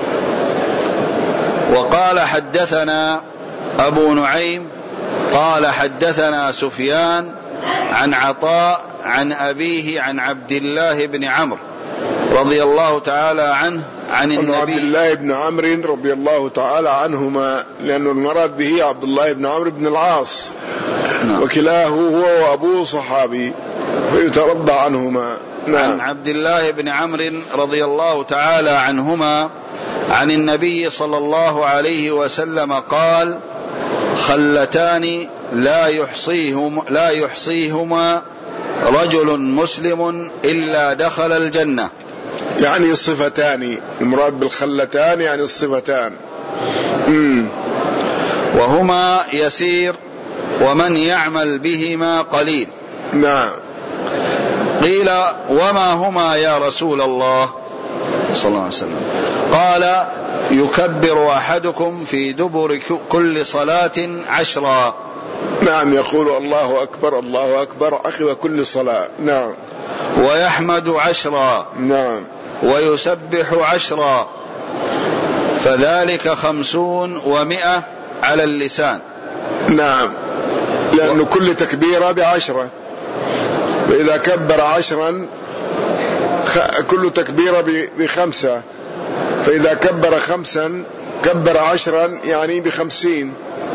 وقال حدثنا أبو نعيم قال حدثنا سفيان عن عطاء عن أبيه عن عبد الله بن عمرو رضي الله تعالى عنه عن النبي. عبد الله بن عمرو رضي الله تعالى عنهما، لأن المراد به عبد الله بن عمرو بن العاص. نعم. وكلاه هو وأبوه صحابي فيترضى عنهما. نعم. عن عبد الله بن عمرو رضي الله تعالى عنهما عن النبي صلى الله عليه وسلم قال: خلتان لا يحصيهما, لا يحصيهما رجل مسلم إلا دخل الجنة. يعني الصفتان، المراد بالخلتان يعني الصفتان. مم. وهما يسير ومن يعمل بهما قليل. نعم. قيل: وما هما يا رسول الله صلى الله عليه وسلم؟ قال: يكبر أحدكم في دبر كل صلاة عشرا. نعم، يقول الله أكبر الله أكبر عقب كل صلاة. نعم. ويحمد عشرا. نعم. ويسبح عشرا، فذلك خمسون ومئة على اللسان. نعم، لأن و... كل تكبيرة بعشرة، وإذا كبر عشرا خ... كل تكبيرة بخمسة، فإذا كبر خمسا كبر عشرا يعني بخمسين،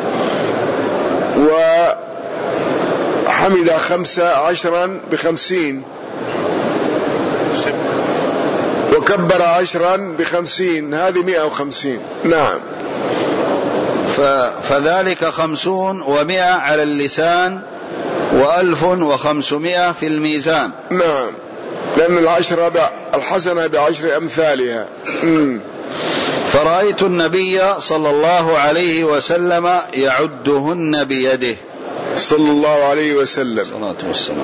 وحمد خمسة عشرا بخمسين، وكبر عشرا بخمسين، هذه مئة وخمسين. نعم. ف... فذلك خمسون ومئة على اللسان وألف وخمسمائة في الميزان. نعم، لأن العشرة ب... الحسنة بعشر أمثالها. م. فرأيت النبي صلى الله عليه وسلم يعدهن بيده صلى الله عليه وسلم. صلاة والسلام.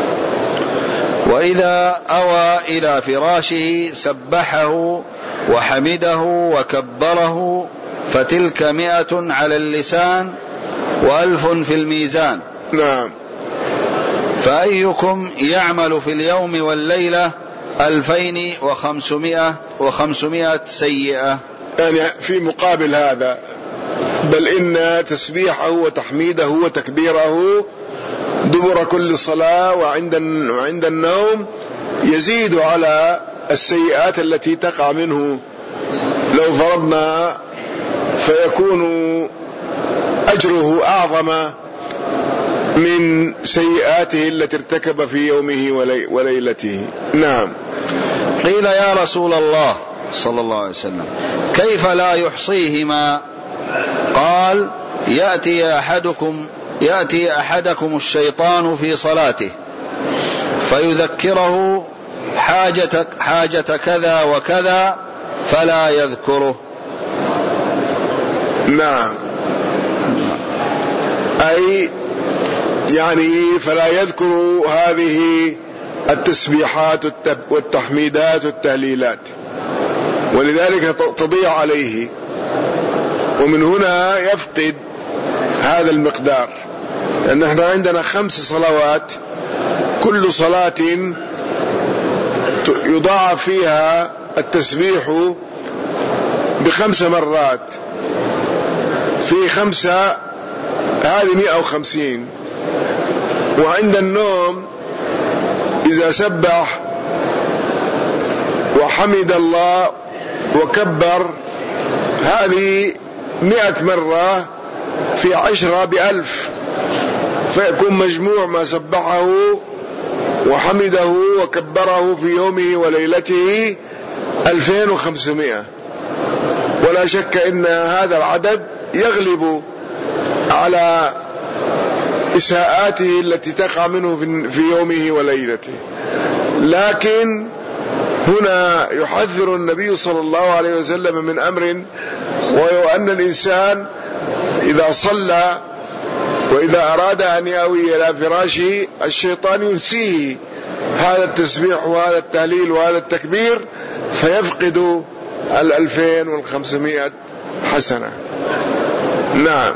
وإذا أوى إلى فراشه سبحه وحمده وكبره، فتلك مئة على اللسان وألف في الميزان. نعم. فأيكم يعمل في اليوم والليلة ألفين وخمسمائة وخمسمائة سيئة؟ يعني في مقابل هذا، بل إن تسبيحه وتحميده وتكبيره دبر كل صلاة وعند وعند النوم يزيد على السيئات التي تقع منه، لو فرضنا، فيكون أجره أعظم من سيئاته التي ارتكب في يومه ولي وليلته. نعم. قيل: يا رسول الله صلى الله عليه وسلم، كيف لا يحصيهما؟ قال: يأتي أحدكم يأتي أحدكم الشيطان في صلاته فيذكره حاجة, حاجة كذا وكذا فلا يذكره. نعم، أي يعني فلا يذكر هذه التسبيحات والتحميدات والتهليلات، ولذلك تضيع عليه، ومن هنا يفقد هذا المقدار. لأن احنا عندنا خمس صلوات، كل صلاة يضاعف فيها التسبيح بخمس مرات، في خمسة هذه مئة وخمسين. وعند النوم إذا سبح وحمد الله وكبر هذه مئة مرة في عشرة بألف، فيكون مجموع ما سبحه وحمده وكبره في يومه وليلته ألفين وخمسمائة. ولا شك أن هذا العدد يغلب على إساءاته التي تقع منه في يومه وليلته. لكن هنا يحذر النبي صلى الله عليه وسلم من أمر، وهو أن الإنسان إذا صلى وإذا أراد أن يأوي إلى فراشه الشيطان ينسيه هذا التسبيح وهذا التهليل وهذا التكبير، فيفقد الألفين والخمسمائة حسنة. نعم.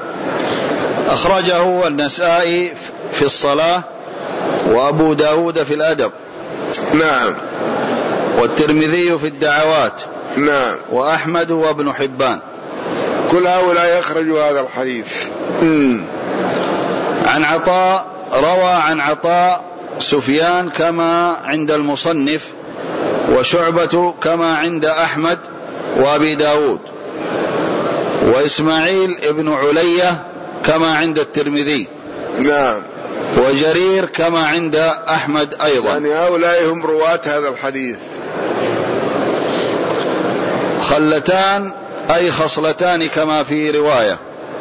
أخرجه النسائي في الصلاة وأبو داود في الأدب نعم. والترمذي في الدعوات. نعم. وأحمد وابن حبان. كل هؤلاء يخرجوا هذا الحديث. مم. عن عطاء روى عن عطاء سفيان كما عند المصنف، وشعبة كما عند أحمد وأبي داود، وإسماعيل ابن علية كما عند الترمذي. نعم. وجرير كما عند أحمد أيضا. يعني هؤلاء هم رواة هذا الحديث. خلتان أي خصلتان كما في رواية،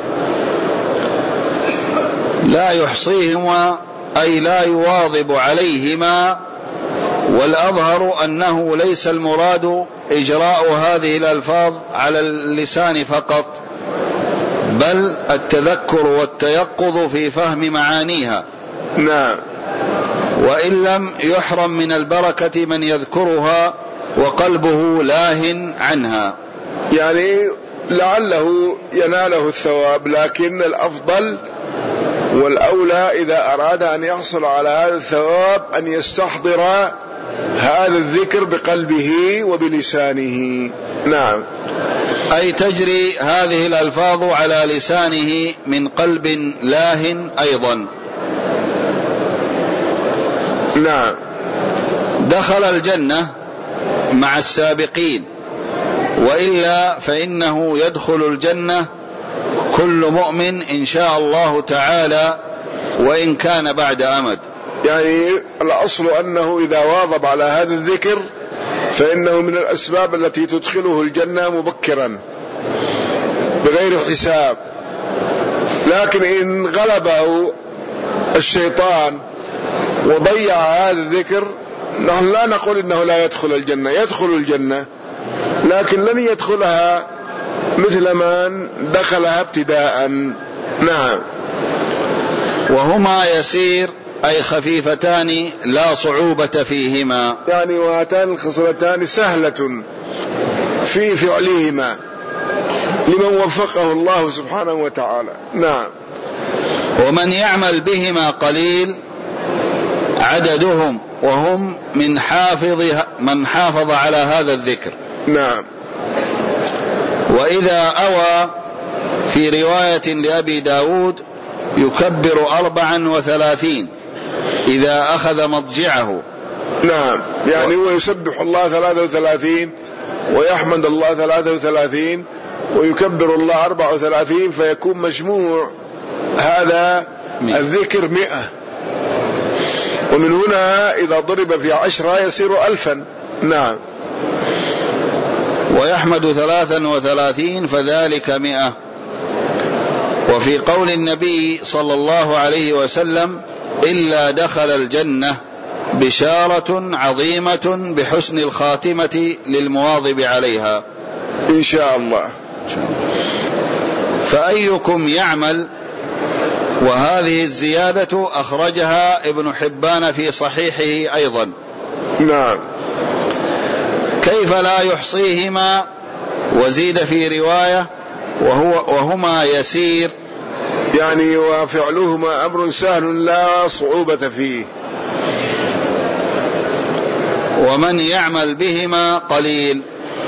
لا يحصيهما أي لا يواظب عليهما، والأظهر أنه ليس المراد إجراء هذه الألفاظ على اللسان فقط، بل التذكر والتيقظ في فهم معانيها. نعم. وإن لم يحرم من البركة من يذكرها وقلبه لاهٍ عنها، يعني لعله يناله الثواب، لكن الأفضل والأولى إذا أراد أن يحصل على هذا الثواب أن يستحضر هذا الذكر بقلبه وبلسانه. نعم. أي تجري هذه الألفاظ على لسانه من قلب لاه أيضا. نعم. دخل الجنة مع السابقين، وإلا فإنه يدخل الجنة كل مؤمن إن شاء الله تعالى، وإن كان بعد أمد. يعني الأصل أنه إذا واظب على هذا الذكر فإنه من الأسباب التي تدخله الجنة مبكرا بغير حساب. لكن إن غلبه الشيطان وضيع هذا الذكر، نحن لا نقول إنه لا يدخل الجنة، يدخل الجنة، لكن لن يدخلها مثل من دخلها ابتداء. نعم. وهما يسير أي خفيفتان لا صعوبة فيهما، يعني وهاتان الخصلتان سهلة في فعلهما لمن وفقه الله سبحانه وتعالى. نعم. ومن يعمل بهما قليل عددهم، وهم من حافظ من حافظ على هذا الذكر. نعم. وإذا أوى في رواية لأبي داود يكبر أربعا وثلاثين إذا أخذ مضجعه. نعم. يعني هو يسبح الله ثلاثة وثلاثين ويحمد الله ثلاثة وثلاثين ويكبر الله أربعة وثلاثين، فيكون مجموع هذا الذكر مئة، ومن هنا إذا ضرب في عشرة يصير ألفا. نعم. ويحمد ثلاثا وثلاثين فذلك مئة. وفي قول النبي صلى الله عليه وسلم إلا دخل الجنة بشارة عظيمة بحسن الخاتمة للمواظب عليها إن شاء الله. فأيكم يعمل. وهذه الزيادة أخرجها ابن حبان في صحيحه أيضا. نعم. كيف لا يحصيهما، وزيد في رواية وهو وهما يسير، يعني وفعلهما أمر سهل لا صعوبة فيه. ومن يعمل بهما قليل،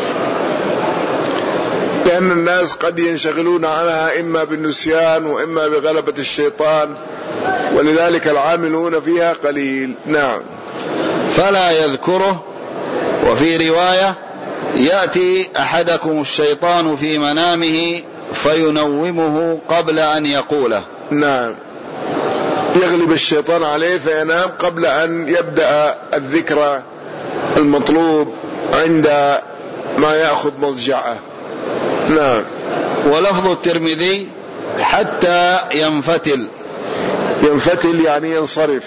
لأن الناس قد ينشغلون عنها إما بالنسيان وإما بغلبة الشيطان، ولذلك العاملون فيها قليل. نعم. فلا يذكره. وفي رواية يأتي أحدكم الشيطان في منامه فينومه قبل أن يقوله. نعم. يغلب الشيطان عليه فينام قبل أن يبدأ الذكر المطلوب عند ما يأخذ مضجعه. نعم. ولفظ الترمذي حتى ينفتل. ينفتل يعني ينصرف.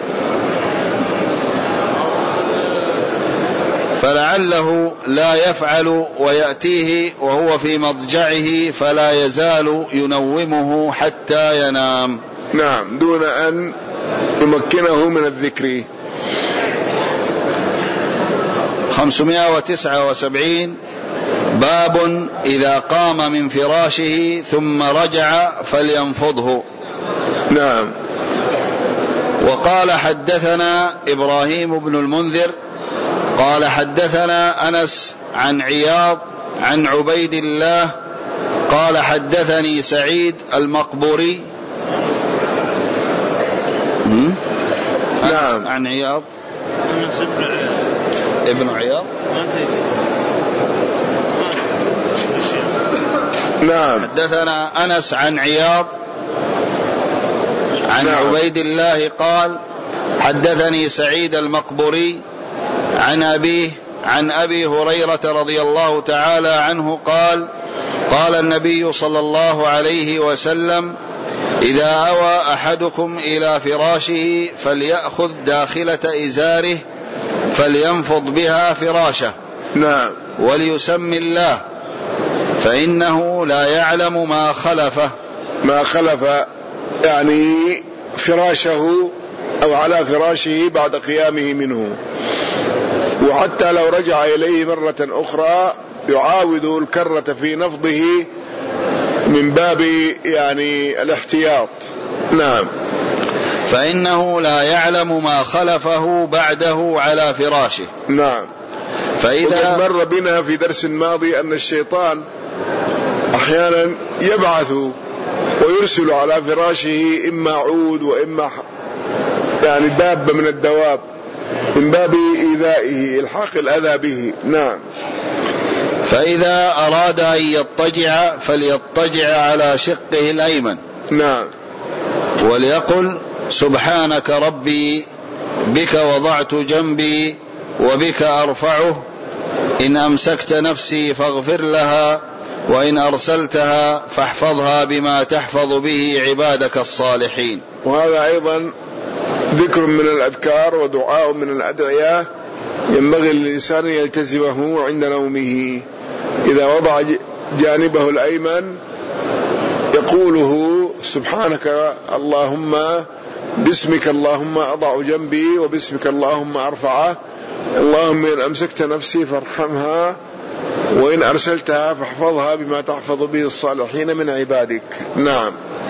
فلعله لا يفعل ويأتيه وهو في مضجعه فلا يزال ينومه حتى ينام. نعم. دون أن يمكنه من الذكر. خمسمائة وتسعة وسبعين. باب إذا قام من فراشه ثم رجع فلينفضه. نعم. وقال حدثنا إبراهيم بن المنذر قال حدثنا أنس عن عياض عن عبيد الله قال حدثني سعيد المقبوري نعم عن عياض ابن عياض نعم حدثنا أنس عن عياض عن نعم. عبيد الله قال حدثني سعيد المقبوري عن أبيه عن أبي هريرة رضي الله تعالى عنه قال قال النبي صلى الله عليه وسلم إذا أوى أحدكم إلى فراشه فليأخذ داخلة إزاره فلينفض بها فراشه نعم وليسم الله فإنه لا يعلم ما خلفه ما خلف يعني فراشه أو على فراشه بعد قيامه منه، وحتى لو رجع إليه مرة أخرى يعاود الكرة في نفضه من باب يعني الاحتياط. نعم فإنه لا يعلم ما خلفه بعده على فراشه. نعم فإذا مر بنا في درس ماضي أن الشيطان أحيانا يبعث ويرسل على فراشه إما عود وإما يعني دابة من الدواب من باب إيذائه إلحاق الأذى به. نعم فإذا أراد أن يضطجع فليضطجع على شقه الأيمن. نعم وليقل سبحانك ربي بك وضعت جنبي وبك أرفعه إن أمسكت نفسي فاغفر لها وإن أرسلتها فاحفظها بما تحفظ به عبادك الصالحين. وهذا أيضا ذكر من الأذكار ودعاء من الأدعية ينبغي للإنسان يلتزمه عند نومه. إذا وضع جانبه الأيمن يقوله سبحانك اللهم باسمك اللهم أضع جنبي وباسمك اللهم أرفعه اللهم إن أمسكت نفسي فارحمها وإن أرسلتها فاحفظها بما تحفظ به الصالحين من عبادك. نعم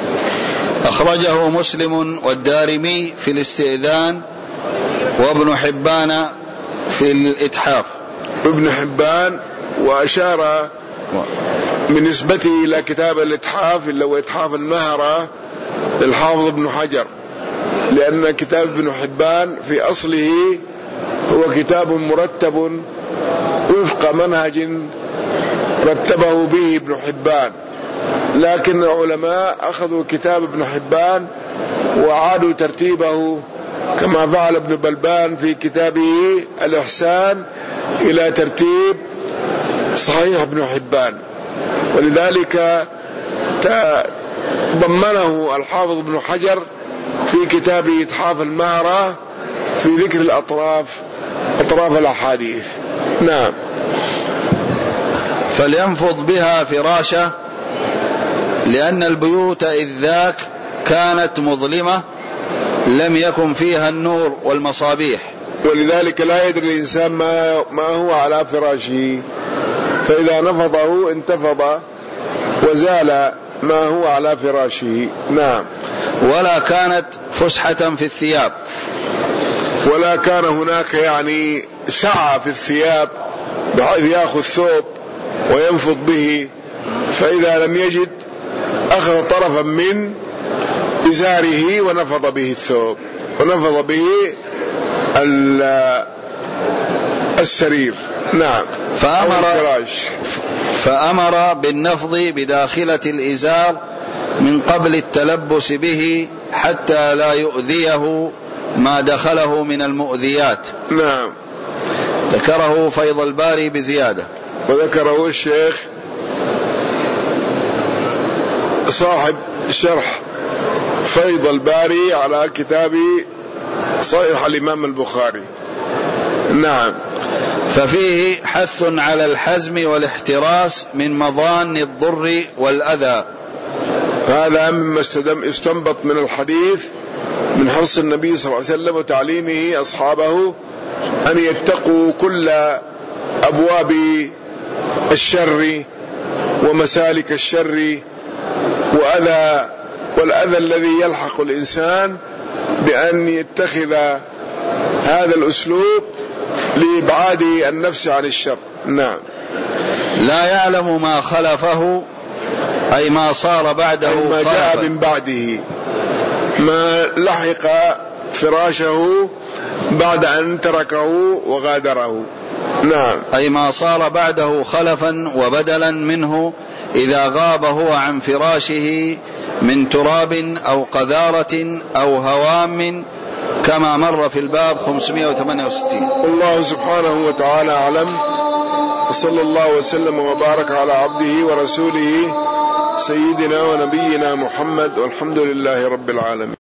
أخرجه مسلم والدارمي في الاستئذان وابن حبان في الإتحاف. ابن حبان وأشار من نسبته إلى كتاب الإتحاف اللي هو إتحاف المهرة للحافظ ابن حجر، لأن كتاب ابن حبان في أصله هو كتاب مرتب وفق منهج رتبه به ابن حبان، لكن العلماء أخذوا كتاب ابن حبان وعادوا ترتيبه كما فعل ابن بلبان في كتابه الإحسان إلى ترتيب صحيح ابن حبان، ولذلك ضمنه الحافظ ابن حجر في كتابه إتحاف المهرة في ذكر الأطراف أطراف الأحاديث. نعم فلينفض بها فراشه لأن البيوت إذ ذاك كانت مظلمة لم يكن فيها النور والمصابيح، ولذلك لا يدري الإنسان ما, ما هو على فراشه، فإذا نفضه انتفض وزال ما هو على فراشه. نعم ولا كانت فسحة في الثياب، ولا كان هناك يعني سعة في الثياب بحيث يأخذ ثوب وينفض به، فإذا لم يجد أخذ طرفا من إزاره ونفض به الثوب ونفض به السرير. نعم فأمر, فأمر بالنفض بداخلة الإزار من قبل التلبس به حتى لا يؤذيه ما دخله من المؤذيات. نعم ذكره فيض الباري بزيادة، وذكره الشيخ صاحب شرح فيض الباري على كتاب صحيح الإمام البخاري. نعم ففيه حث على الحزم والاحتراس من مضان الضر والأذى. هذا مما استنبط من الحديث من حرص النبي صلى الله عليه وسلم وتعليمه أصحابه أن يتقوا كل أبواب الشر ومسالك الشر وأذى والأذى الذي يلحق الإنسان بأن يتخذ هذا الأسلوب لإبعاد النفس عن الشر. نعم. لا يعلم ما خلفه أي ما صار بعده، أي ما جاء من بعده، ما لحق فراشه بعد أن تركه وغادره. نعم. أي ما صار بعده خلفا وبدلا منه إذا غاب هو عن فراشه من تراب أو قذارة أو هوام، كما مر في الباب خمسمائة وثمانية وستين. الله سبحانه وتعالى أعلم، وصلى الله وسلم وبارك على عبده ورسوله سيدنا ونبينا محمد، والحمد لله رب العالمين.